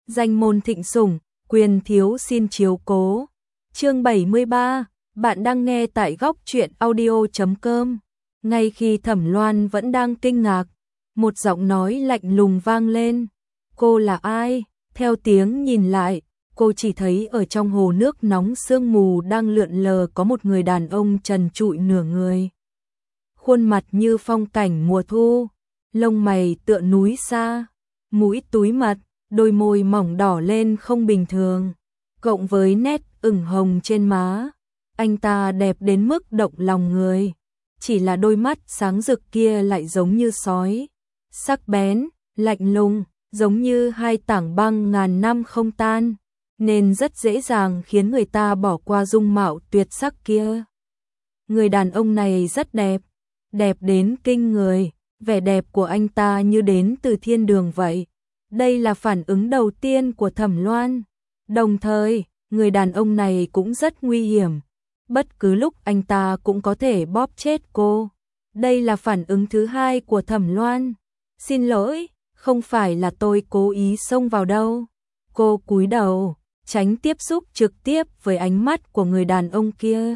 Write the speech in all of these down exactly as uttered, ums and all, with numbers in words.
danh môn thịnh sủng, quyền thiếu xin chiếu cố. Chương bảy mươi ba, bạn đang nghe tại góc truyện audio chấm com. Ngay khi Thẩm Loan vẫn đang kinh ngạc, một giọng nói lạnh lùng vang lên. Cô là ai? Theo tiếng nhìn lại, cô chỉ thấy ở trong hồ nước nóng sương mù đang lượn lờ có một người đàn ông trần trụi nửa người. Khuôn mặt như phong cảnh mùa thu, lông mày tựa núi xa, mũi túi mật, đôi môi mỏng đỏ lên không bình thường, cộng với nét ửng hồng trên má. Anh ta đẹp đến mức động lòng người, chỉ là đôi mắt sáng rực kia lại giống như sói, sắc bén, lạnh lùng, giống như hai tảng băng ngàn năm không tan, nên rất dễ dàng khiến người ta bỏ qua dung mạo tuyệt sắc kia. Người đàn ông này rất đẹp, đẹp đến kinh người, vẻ đẹp của anh ta như đến từ thiên đường vậy. Đây là phản ứng đầu tiên của Thẩm Loan. Đồng thời, người đàn ông này cũng rất nguy hiểm. Bất cứ lúc anh ta cũng có thể bóp chết cô. Đây là phản ứng thứ hai của Thẩm Loan. Xin lỗi, không phải là tôi cố ý xông vào đâu. Cô cúi đầu, tránh tiếp xúc trực tiếp với ánh mắt của người đàn ông kia.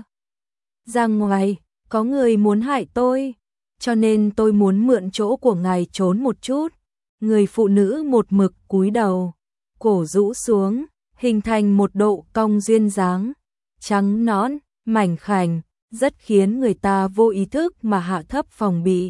Ra ngoài, có người muốn hại tôi, cho nên tôi muốn mượn chỗ của ngài trốn một chút. Người phụ nữ một mực cúi đầu, cổ rũ xuống, hình thành một độ cong duyên dáng, trắng nõn, mảnh khảnh, rất khiến người ta vô ý thức mà hạ thấp phòng bị.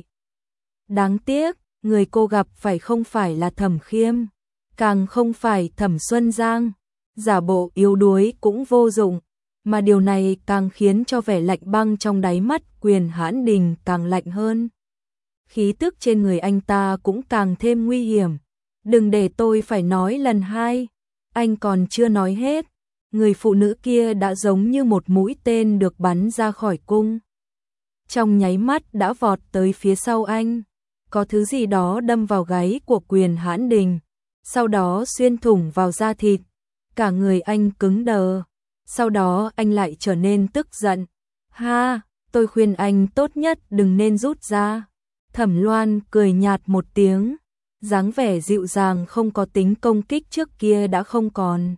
Đáng tiếc, người cô gặp phải không phải là Thẩm Khiêm, càng không phải Thẩm Xuân Giang, giả bộ yếu đuối cũng vô dụng, mà điều này càng khiến cho vẻ lạnh băng trong đáy mắt Quyền Hãn Đình càng lạnh hơn. Khí tức trên người anh ta cũng càng thêm nguy hiểm. Đừng để tôi phải nói lần hai. Anh còn chưa nói hết, người phụ nữ kia đã giống như một mũi tên được bắn ra khỏi cung. Trong nháy mắt đã vọt tới phía sau anh. Có thứ gì đó đâm vào gáy của Quyền Hãn Đình, sau đó xuyên thủng vào da thịt. Cả người anh cứng đờ. Sau đó anh lại trở nên tức giận. Ha, tôi khuyên anh tốt nhất đừng nên rút ra. Thẩm Loan cười nhạt một tiếng, dáng vẻ dịu dàng không có tính công kích trước kia đã không còn.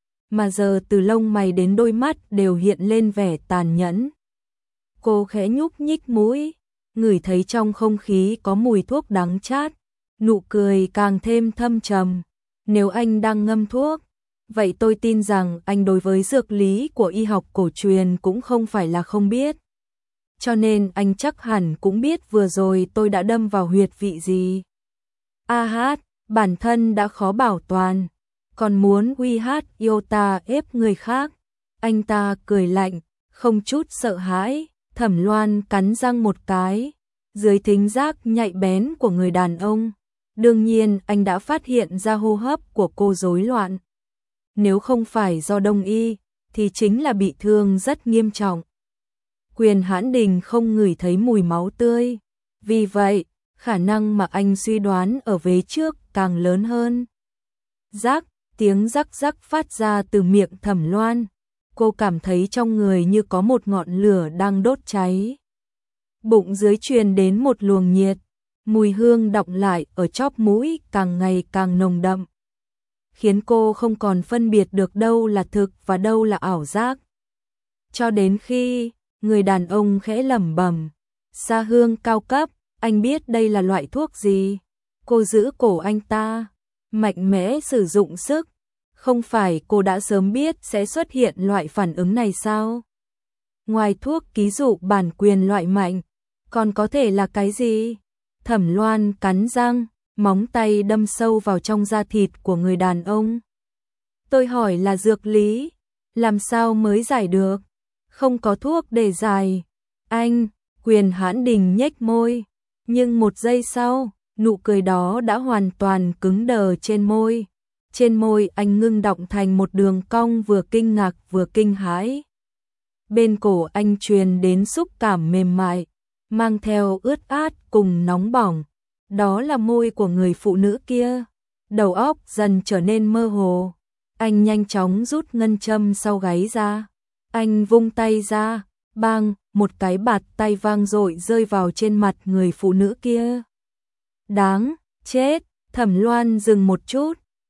Mà giờ từ lông mày đến đôi mắt đều hiện lên vẻ tàn nhẫn. Cô khẽ nhúc nhích mũi, ngửi thấy trong không khí có mùi thuốc đắng chát, nụ cười càng thêm thâm trầm. Nếu anh đang ngâm thuốc, vậy tôi tin rằng anh đối với dược lý của y học cổ truyền cũng không phải là không biết. Cho nên anh chắc hẳn cũng biết vừa rồi tôi đã đâm vào huyệt vị gì. A hát, bản thân đã khó bảo toàn, còn muốn uy hát yêu ta ép người khác. Anh ta cười lạnh, không chút sợ hãi. Thẩm Loan cắn răng một cái, dưới thính giác nhạy bén của người đàn ông. Đương nhiên anh đã phát hiện ra hô hấp của cô rối loạn. Nếu không phải do đông y, thì chính là bị thương rất nghiêm trọng. Quyền Hãn Đình không ngửi thấy mùi máu tươi, vì vậy, khả năng mà anh suy đoán ở vế trước càng lớn hơn. Rắc, tiếng rắc rắc phát ra từ miệng Thẩm Loan. Cô cảm thấy trong người như có một ngọn lửa đang đốt cháy. Bụng dưới truyền đến một luồng nhiệt, mùi hương đọng lại ở chóp mũi càng ngày càng nồng đậm, khiến cô không còn phân biệt được đâu là thực và đâu là ảo giác. Cho đến khi người đàn ông khẽ lẩm bẩm, "Sa hương cao cấp, anh biết đây là loại thuốc gì?" Cô giữ cổ anh ta, mạnh mẽ sử dụng sức. Không phải cô đã sớm biết sẽ xuất hiện loại phản ứng này sao? Ngoài thuốc ký dụ bản quyền loại mạnh, còn có thể là cái gì? Thẩm Loan cắn răng, móng tay đâm sâu vào trong da thịt của người đàn ông. Tôi hỏi là dược lý, làm sao mới giải được? Không có thuốc để giải. Anh, Quyền Hãn Đình nhếch môi, nhưng một giây sau, nụ cười đó đã hoàn toàn cứng đờ trên môi. Trên môi anh ngưng đọng thành một đường cong vừa kinh ngạc vừa kinh hãi. Bên cổ anh truyền đến xúc cảm mềm mại, mang theo ướt át cùng nóng bỏng. Đó là môi của người phụ nữ kia. Đầu óc dần trở nên mơ hồ. Anh nhanh chóng rút ngân châm sau gáy ra. Anh vung tay ra, bang, một cái bạt tay vang dội rơi vào trên mặt người phụ nữ kia. Đáng chết, Thẩm Loan dừng một chút,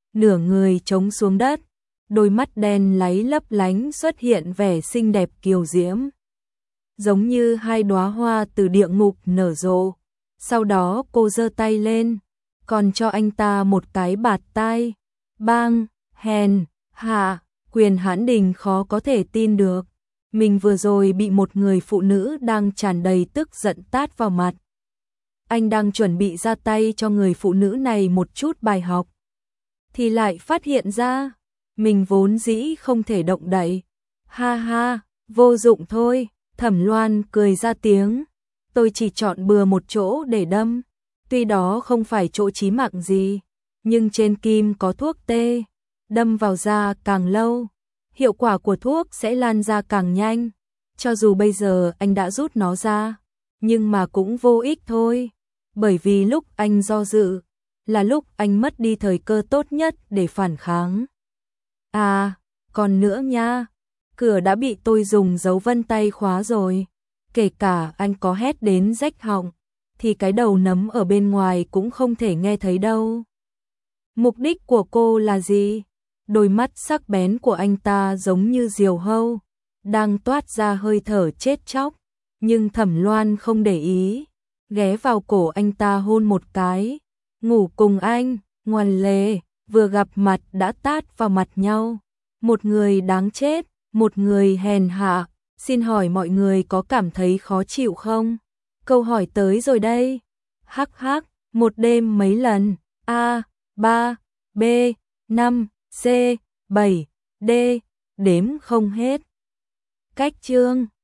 nửa người chống xuống đất, đôi mắt đen láy lấp lánh xuất hiện vẻ xinh đẹp kiều diễm, giống như hai đóa hoa từ địa ngục nở rộ. Sau đó cô giơ tay lên, còn cho anh ta một cái bạt tai. Bang, hèn, hạ, Quyền Hãn Đình khó có thể tin được. Mình vừa rồi bị một người phụ nữ đang tràn đầy tức giận tát vào mặt. Anh đang chuẩn bị ra tay cho người phụ nữ này một chút bài học, thì lại phát hiện ra, mình vốn dĩ không thể động đậy. Ha ha, vô dụng thôi, Thẩm Loan cười ra tiếng. Tôi chỉ chọn bừa một chỗ để đâm, tuy đó không phải chỗ chí mạng gì, nhưng trên kim có thuốc tê, đâm vào da càng lâu, hiệu quả của thuốc sẽ lan ra càng nhanh. Cho dù bây giờ anh đã rút nó ra, nhưng mà cũng vô ích thôi, bởi vì lúc anh do dự, là lúc anh mất đi thời cơ tốt nhất để phản kháng. À, còn nữa nha, cửa đã bị tôi dùng dấu vân tay khóa rồi, kể cả anh có hét đến rách họng, thì cái đầu nấm ở bên ngoài cũng không thể nghe thấy đâu. Mục đích của cô là gì? Đôi mắt sắc bén của anh ta giống như diều hâu, đang toát ra hơi thở chết chóc, nhưng Thẩm Loan không để ý, ghé vào cổ anh ta hôn một cái. Ngủ cùng anh, ngoan lề, vừa gặp mặt đã tát vào mặt nhau. Một người đáng chết, một người hèn hạ, xin hỏi mọi người có cảm thấy khó chịu không? Câu hỏi tới rồi đây. Hắc hắc, một đêm mấy lần, A, ba, B, năm, C, bảy, D, đếm không hết. Cách chương